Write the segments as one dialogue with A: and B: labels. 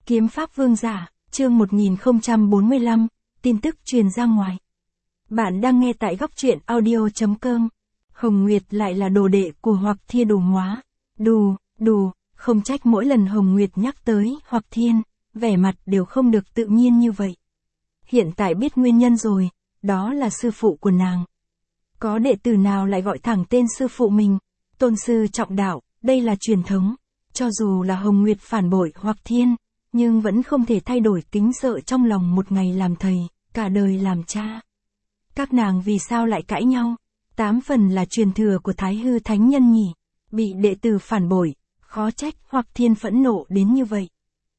A: Kiếm pháp vương giả, chương 1045, tin tức truyền ra ngoài. Bạn đang nghe tại góc truyện audio.com. Hồng Nguyệt lại là đồ đệ của Hoặc Thiên Đù Móa. Đù, không trách mỗi lần Hồng Nguyệt nhắc tới Hoặc Thiên, vẻ mặt đều không được tự nhiên như vậy. Hiện tại biết nguyên nhân rồi, đó là sư phụ của nàng. Có đệ tử nào lại gọi thẳng tên sư phụ mình, tôn sư trọng đạo, đây là truyền thống. Cho dù là Hồng Nguyệt phản bội Hoặc Thiên, nhưng vẫn không thể thay đổi kính sợ trong lòng một ngày làm thầy, cả đời làm cha. Các nàng vì sao lại cãi nhau? 8 phần là truyền thừa của Thái Hư Thánh Nhân nhỉ? Bị đệ tử phản bội, khó trách Hoặc Thiên phẫn nộ đến như vậy.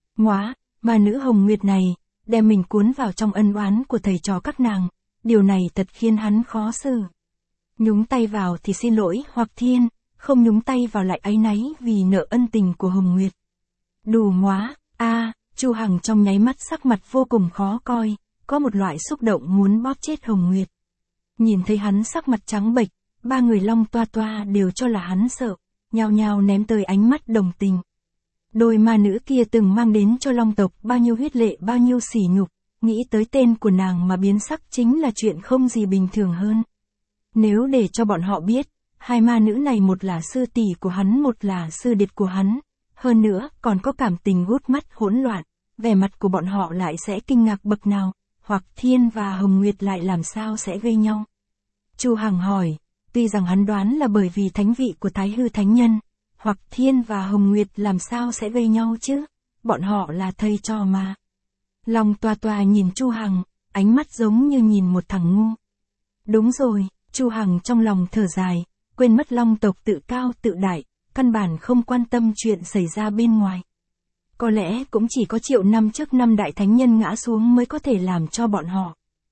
A: Mà nữ Hồng Nguyệt này, đem mình cuốn vào trong ân oán của thầy trò các nàng, điều này thật khiến hắn khó xử. Nhúng tay vào thì xin lỗi Hoặc Thiên, không nhúng tay vào lại áy náy vì nợ ân tình của Hồng Nguyệt. Đù Móa, Chu Hằng trong nháy mắt sắc mặt vô cùng khó coi, có một loại xúc động muốn bóp chết Hồng Nguyệt. Nhìn thấy hắn sắc mặt trắng bệch, ba người Long Toa Toa đều cho là hắn sợ, nhao nhao ném tới ánh mắt đồng tình. Đôi ma nữ kia từng mang đến cho Long tộc bao nhiêu huyết lệ bao nhiêu sỉ nhục, nghĩ tới tên của nàng mà biến sắc chính là chuyện không gì bình thường hơn. Nếu để cho bọn họ biết, hai ma nữ này một là sư tỷ của hắn một là sư điệt của hắn, hơn nữa còn có cảm tình gút mắt hỗn loạn, vẻ mặt của bọn họ lại sẽ kinh ngạc bậc nào, Hoặc Thiên và Hồng Nguyệt lại làm sao sẽ gây nhau. Chu Hằng hỏi, tuy rằng hắn đoán là bởi vì thánh vị của Thái Hư Thánh Nhân, Hoặc Thiên và Hồng Nguyệt làm sao sẽ gây nhau chứ, bọn họ là thầy trò mà. Long Toa Toa nhìn Chu Hằng, ánh mắt giống như nhìn một thằng ngu. Đúng rồi, Chu Hằng trong lòng thở dài, quên mất Long tộc tự cao tự đại, căn bản không quan tâm chuyện xảy ra bên ngoài. Có lẽ cũng chỉ có triệu năm trước năm đại thánh nhân ngã xuống mới có thể làm cho bọn họ.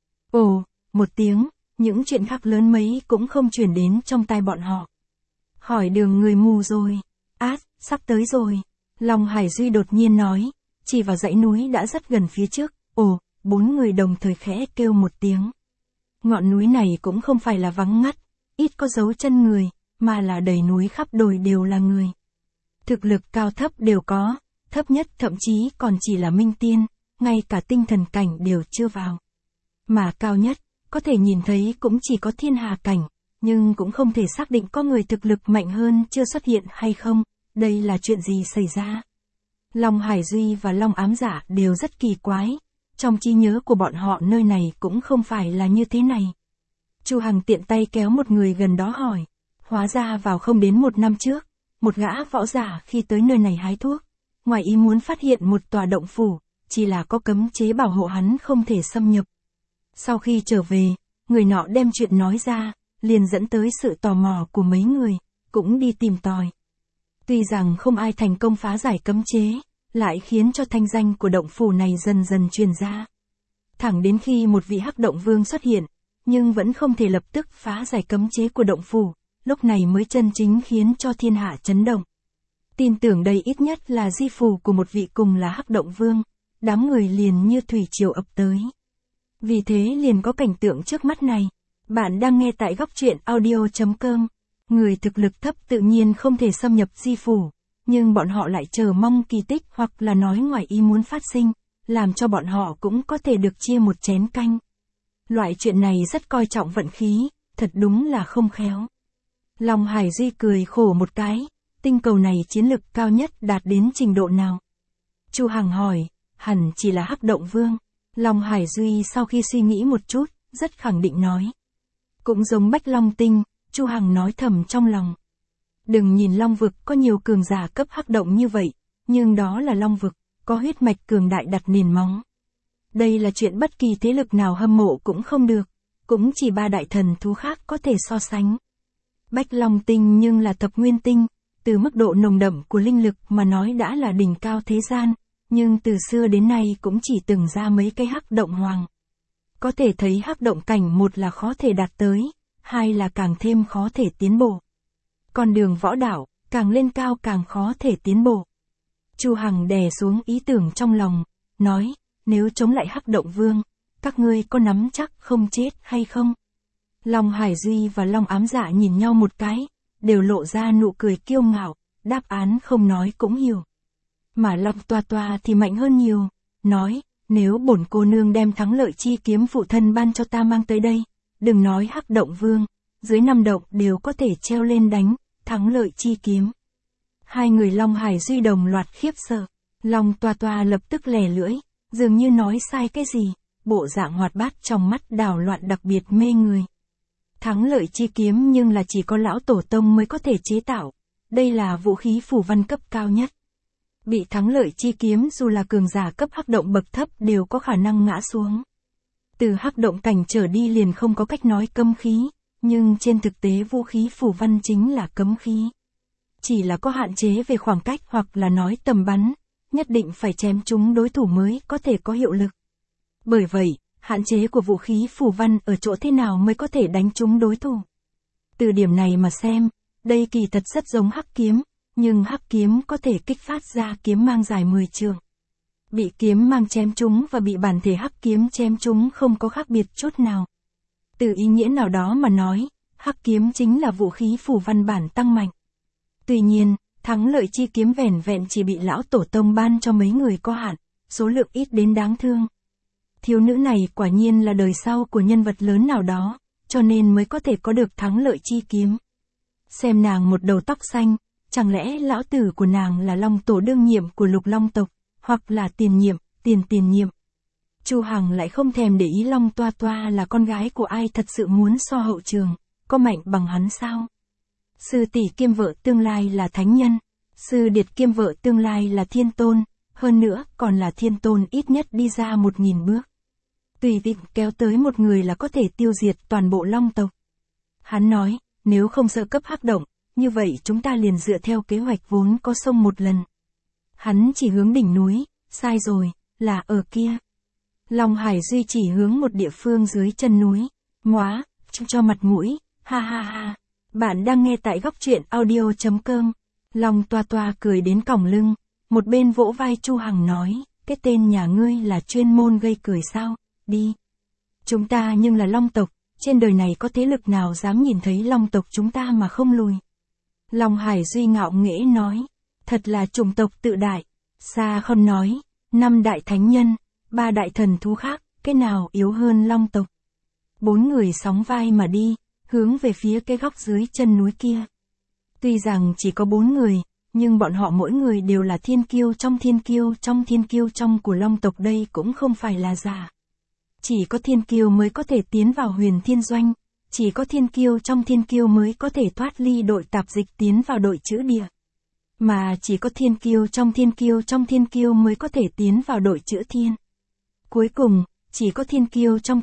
A: Ồ, một tiếng, những chuyện khác lớn mấy cũng không truyền đến trong tai bọn họ. Hỏi đường người mù rồi. Sắp tới rồi. Long Hải Duy đột nhiên nói, chỉ vào dãy núi đã rất gần phía trước. Ồ, 4 người đồng thời khẽ kêu một tiếng. Ngọn núi này cũng không phải là vắng ngắt, ít có dấu chân người, mà là đầy núi khắp đồi đều là người. Thực lực cao thấp đều có, thấp nhất thậm chí còn chỉ là minh tiên, ngay cả tinh thần cảnh đều chưa vào. Mà cao nhất, có thể nhìn thấy cũng chỉ có thiên hà cảnh, nhưng cũng không thể xác định có người thực lực mạnh hơn chưa xuất hiện hay không, đây là chuyện gì xảy ra. Long Hải Duy và Long Ám Giả đều rất kỳ quái, trong trí nhớ của bọn họ nơi này cũng không phải là như thế này. Chu Hằng tiện tay kéo một người gần đó hỏi, hóa ra vào không đến 1 năm trước, một gã võ giả khi tới nơi này hái thuốc, ngoài ý muốn phát hiện một tòa động phủ, chỉ là có cấm chế bảo hộ hắn không thể xâm nhập. Sau khi trở về, người nọ đem chuyện nói ra, liền dẫn tới sự tò mò của mấy người, cũng đi tìm tòi. Tuy rằng không ai thành công phá giải cấm chế, lại khiến cho thanh danh của động phủ này dần dần truyền ra. Thẳng đến khi một vị Hắc Động Vương xuất hiện, nhưng vẫn không thể lập tức phá giải cấm chế của động phủ, lúc này mới chân chính khiến cho thiên hạ chấn động. Tin tưởng đây ít nhất là di phù của một vị cùng là Hắc Động Vương, đám người liền như thủy triều ập tới. Vì thế liền có cảnh tượng trước mắt này. Bạn đang nghe tại góc truyện audio.com. Người thực lực thấp tự nhiên không thể xâm nhập di phủ, nhưng bọn họ lại chờ mong kỳ tích hoặc là nói ngoài ý muốn phát sinh, làm cho bọn họ cũng có thể được chia một chén canh. Loại chuyện này rất coi trọng vận khí, thật đúng là không khéo. Long Hải Duy cười khổ một cái, tinh cầu này chiến lực cao nhất đạt đến trình độ nào? Chu Hằng hỏi, hẳn chỉ là Hắc Động Vương. Long Hải Duy sau khi suy nghĩ một chút, rất khẳng định nói. Cũng giống Bách Long Tinh, Chu Hằng nói thầm trong lòng. Đừng nhìn Long Vực có nhiều cường giả cấp Hắc Động như vậy, nhưng đó là Long Vực, có huyết mạch cường đại đặt nền móng. Đây là chuyện bất kỳ thế lực nào hâm mộ cũng không được, cũng chỉ 3 đại thần thú khác có thể so sánh. Bách Long Tinh nhưng là thập nguyên tinh, từ mức độ nồng đậm của linh lực mà nói đã là đỉnh cao thế gian, nhưng từ xưa đến nay cũng chỉ từng ra mấy cái Hắc Động Hoàng. Có thể thấy Hắc Động cảnh một là khó thể đạt tới, hai là càng thêm khó thể tiến bộ. Con đường võ đạo, càng lên cao càng khó thể tiến bộ. Chu Hằng đè xuống ý tưởng trong lòng, nói, nếu chống lại Hắc Động Vương, các ngươi có nắm chắc không chết hay không? Long Hải Duy và Long Ám Dạ nhìn nhau một cái, đều lộ ra nụ cười kiêu ngạo, đáp án không nói cũng hiểu. Mà Long Toa Toa thì mạnh hơn nhiều, nói, nếu bổn cô nương đem thắng lợi chi kiếm phụ thân ban cho ta mang tới đây, đừng nói Hắc Động Vương, dưới 5 động đều có thể treo lên đánh, thắng lợi chi kiếm. Hai người Long Hải Duy đồng loạt khiếp sợ, Long Toa Toa lập tức lè lưỡi, dường như nói sai cái gì, bộ dạng hoạt bát trong mắt đảo loạn đặc biệt mê người. Thắng lợi chi kiếm nhưng là chỉ có lão tổ tông mới có thể chế tạo, đây là vũ khí phù văn cấp cao nhất. Bị thắng lợi chi kiếm dù là cường giả cấp Hắc Động bậc thấp đều có khả năng ngã xuống. Từ Hắc Động cảnh trở đi liền không có cách nói cấm khí, nhưng trên thực tế vũ khí phù văn chính là cấm khí. Chỉ là có hạn chế về khoảng cách hoặc là nói tầm bắn, nhất định phải chém trúng đối thủ mới có thể có hiệu lực. Bởi vậy, hạn chế của vũ khí phù văn ở chỗ thế nào mới có thể đánh trúng đối thủ. Từ điểm này mà xem, đây kỳ thật rất giống hắc kiếm, nhưng hắc kiếm có thể kích phát ra kiếm mang dài 10 trượng. Bị kiếm mang chém trúng và bị bản thể hắc kiếm chém trúng không có khác biệt chút nào. Từ ý nghĩa nào đó mà nói, hắc kiếm chính là vũ khí phù văn bản tăng mạnh. Tuy nhiên, thắng lợi chi kiếm vẻn vẹn chỉ bị lão tổ tông ban cho mấy người có hạn, số lượng ít đến đáng thương. Thiếu nữ này quả nhiên là đời sau của nhân vật lớn nào đó, cho nên mới có thể có được thắng lợi chi kiếm. Xem nàng một đầu tóc xanh, chẳng lẽ lão tử của nàng là Long Tổ đương nhiệm của Lục Long tộc, hoặc là tiền nhiệm, tiền nhiệm. Chu Hằng lại không thèm để ý Long Toa Toa là con gái của ai thật sự muốn so hậu trường, có mạnh bằng hắn sao? Sư tỷ kiêm vợ tương lai là thánh nhân, sư điệt kiêm vợ tương lai là thiên tôn, hơn nữa còn là thiên tôn ít nhất đi ra 1000 bước. Tùy tiện kéo tới một người là có thể tiêu diệt toàn bộ Long tộc. Hắn nói, nếu không sợ cấp Hắc Động, như vậy chúng ta liền dựa theo kế hoạch vốn có xông một lần. Hắn chỉ hướng đỉnh núi, sai rồi, là ở kia. Long Hải Duy chỉ hướng một địa phương dưới chân núi, móa, cho mặt mũi, ha ha ha. Bạn đang nghe tại góc truyện audio.com. Long Toa Toa cười đến còng lưng, một bên vỗ vai Chu Hằng nói, cái tên nhà ngươi là chuyên môn gây cười sao, đi. Chúng ta nhưng là Long tộc, trên đời này có thế lực nào dám nhìn thấy Long tộc chúng ta mà không lùi. Long Hải Duy ngạo nghễ nói, thật là chủng tộc tự đại. Sa Khôn nói, 5 đại thánh nhân, 3 đại thần thú khác, cái nào yếu hơn Long tộc. 4 người sóng vai mà đi, hướng về phía cái góc dưới chân núi kia. Tuy rằng chỉ có 4 người, nhưng bọn họ mỗi người đều là thiên kiêu trong thiên kiêu trong của Long tộc, đây cũng không phải là giả. Chỉ có thiên kiêu mới có thể tiến vào Huyền Thiên Doanh, chỉ có thiên kiêu trong thiên kiêu mới có thể thoát ly đội tạp dịch tiến vào đội chữ địa. Mà chỉ có thiên kiêu trong thiên kiêu mới có thể tiến vào đội chữ thiên. Cuối cùng, chỉ có thiên kiêu trong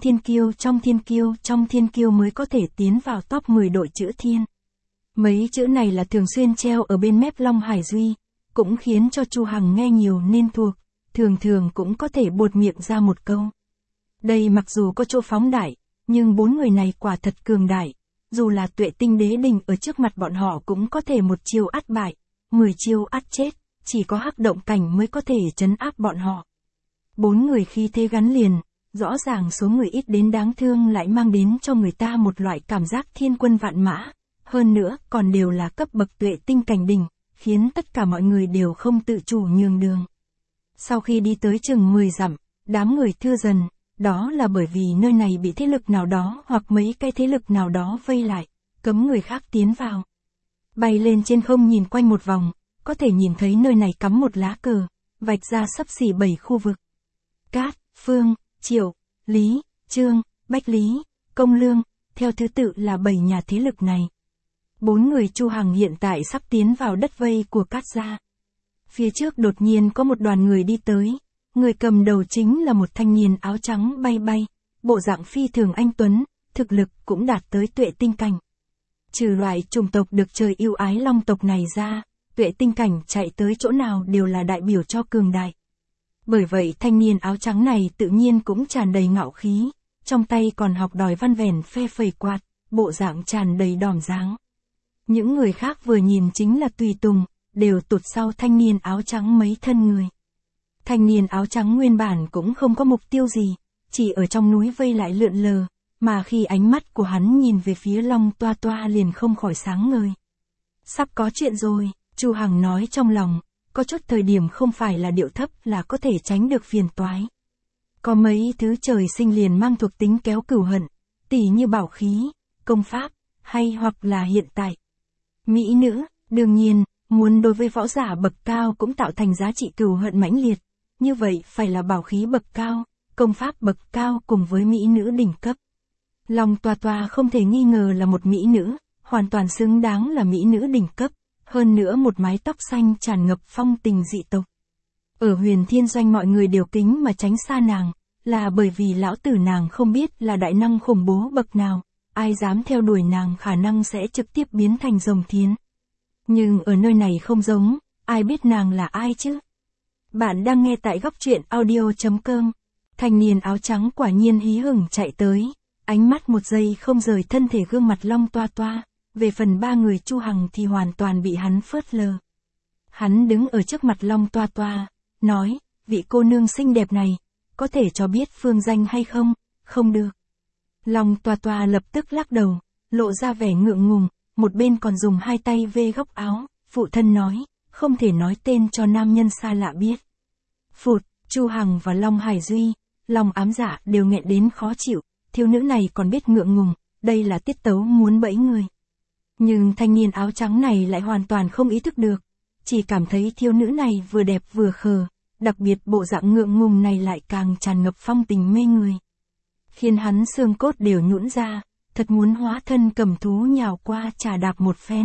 A: thiên kiêu mới có thể tiến vào top 10 đội chữ thiên. Mấy chữ này là thường xuyên treo ở bên mép Long Hải Duy, cũng khiến cho Chu Hằng nghe nhiều nên thuộc, thường thường cũng có thể buột miệng ra một câu. Đây mặc dù có chỗ phóng đại, nhưng 4 người này quả thật cường đại, dù là Tuệ Tinh Đế Đình ở trước mặt bọn họ cũng có thể 1 chiêu ắt bại, 10 chiêu ắt chết, chỉ có Hắc Động cảnh mới có thể trấn áp bọn họ. 4 người khí thế gắn liền, rõ ràng số người ít đến đáng thương lại mang đến cho người ta một loại cảm giác thiên quân vạn mã, hơn nữa còn đều là cấp bậc Tuệ Tinh cảnh đỉnh, khiến tất cả mọi người đều không tự chủ nhường đường. Sau khi đi tới chừng 10 dặm, đám người thưa dần, đó là bởi vì nơi này bị thế lực nào đó hoặc mấy cái thế lực nào đó vây lại, cấm người khác tiến vào. Bay lên trên không nhìn quanh một vòng, có thể nhìn thấy nơi này cắm một lá cờ, vạch ra xấp xỉ 7 khu vực. Cát, Phương, Triệu, Lý, Trương, Bách Lý, Công Lương, theo thứ tự là 7 nhà thế lực này. 4 người Chu Hằng hiện tại sắp tiến vào đất vây của Cát gia. Phía trước đột nhiên có một đoàn người đi tới, người cầm đầu chính là một thanh niên áo trắng bay bay, bộ dạng phi thường anh tuấn, thực lực cũng đạt tới Tuệ Tinh cảnh. Trừ loại chủng tộc được trời yêu ái Long tộc này ra, Tuệ Tinh cảnh chạy tới chỗ nào đều là đại biểu cho cường đại. Bởi vậy thanh niên áo trắng này tự nhiên cũng tràn đầy ngạo khí, trong tay còn học đòi văn vẻn phe phẩy quạt, bộ dạng tràn đầy đỏm dáng. Những người khác vừa nhìn chính là tùy tùng, đều tụt sau thanh niên áo trắng mấy thân người. Thanh niên áo trắng nguyên bản cũng không có mục tiêu gì, chỉ ở trong núi vây lại lượn lờ, mà khi ánh mắt của hắn nhìn về phía Long Toa Toa liền không khỏi sáng ngời. Sắp có chuyện rồi, Chu Hằng nói trong lòng, có chút thời điểm không phải là điệu thấp là có thể tránh được phiền toái. Có mấy thứ trời sinh liền mang thuộc tính kéo cửu hận, tỉ như bảo khí, công pháp, hay hoặc là hiện tại. Mỹ nữ, đương nhiên, muốn đối với võ giả bậc cao cũng tạo thành giá trị cửu hận mãnh liệt, như vậy phải là bảo khí bậc cao, công pháp bậc cao cùng với mỹ nữ đỉnh cấp. Long Toa Toa không thể nghi ngờ là một mỹ nữ, hoàn toàn xứng đáng là mỹ nữ đỉnh cấp, hơn nữa một mái tóc xanh tràn ngập phong tình dị tộc. Ở Huyền Thiên Doanh mọi người đều kính mà tránh xa nàng, là bởi vì lão tử nàng không biết là đại năng khủng bố bậc nào, ai dám theo đuổi nàng khả năng sẽ trực tiếp biến thành rồng thiến. Nhưng ở nơi này không giống, ai biết nàng là ai chứ? Bạn đang nghe tại góc truyện audio.com. Thanh niên áo trắng quả nhiên hí hửng chạy tới, ánh mắt một giây không rời thân thể gương mặt Long Toa Toa, về phần ba người Chu Hằng thì hoàn toàn bị hắn phớt lờ. Hắn đứng ở trước mặt Long Toa Toa, nói, vị cô nương xinh đẹp này, có thể cho biết phương danh hay không? Không được. Long Toa Toa lập tức lắc đầu, lộ ra vẻ ngượng ngùng, một bên còn dùng hai tay vê góc áo, phụ thân nói, không thể nói tên cho nam nhân xa lạ biết. Phụt, Chu Hằng và Long Hải Duy, Long Ám Dạ đều nghẹn đến khó chịu, thiếu nữ này còn biết ngượng ngùng, đây là tiết tấu muốn bẫy người. Nhưng thanh niên áo trắng này lại hoàn toàn không ý thức được, chỉ cảm thấy thiếu nữ này vừa đẹp vừa khờ, đặc biệt bộ dạng ngượng ngùng này lại càng tràn ngập phong tình mê người. Khiến hắn xương cốt đều nhũn ra, thật muốn hóa thân cầm thú nhào qua chà đạp một phen.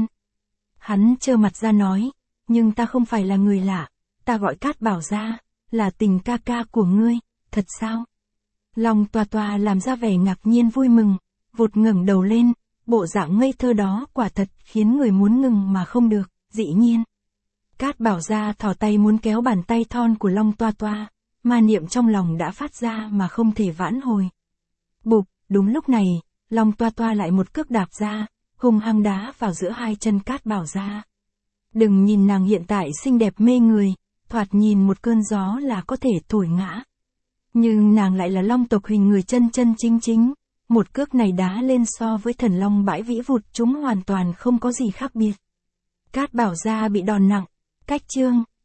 A: Hắn trơ mặt ra nói, nhưng ta không phải là người lạ, ta gọi Cát Bảo ra, là tình ca ca của ngươi, thật sao? Long Toa Toa làm ra vẻ ngạc nhiên vui mừng, vụt ngẩng đầu lên, bộ dạng ngây thơ đó quả thật khiến người muốn ngừng mà không được, dĩ nhiên. Cát Bảo ra thò tay muốn kéo bàn tay thon của Long Toa Toa, ma niệm trong lòng đã phát ra mà không thể vãn hồi. Bụp, đúng lúc này, Long Toa Toa lại một cước đạp ra, hung hăng đá vào giữa hai chân Cát Bảo ra. Đừng nhìn nàng hiện tại xinh đẹp mê người, thoạt nhìn một cơn gió là có thể thổi ngã. Nhưng nàng lại là long tộc hình người chân chân chính chính, một cước này đá lên so với thần long bãi vĩ vụt chúng hoàn toàn không có gì khác biệt. Cát Bảo ra bị đòn nặng, cách chương,